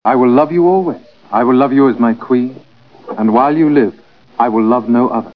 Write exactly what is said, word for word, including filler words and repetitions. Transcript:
I will love you always. I will love you as my queen, and while you live, I will love no other.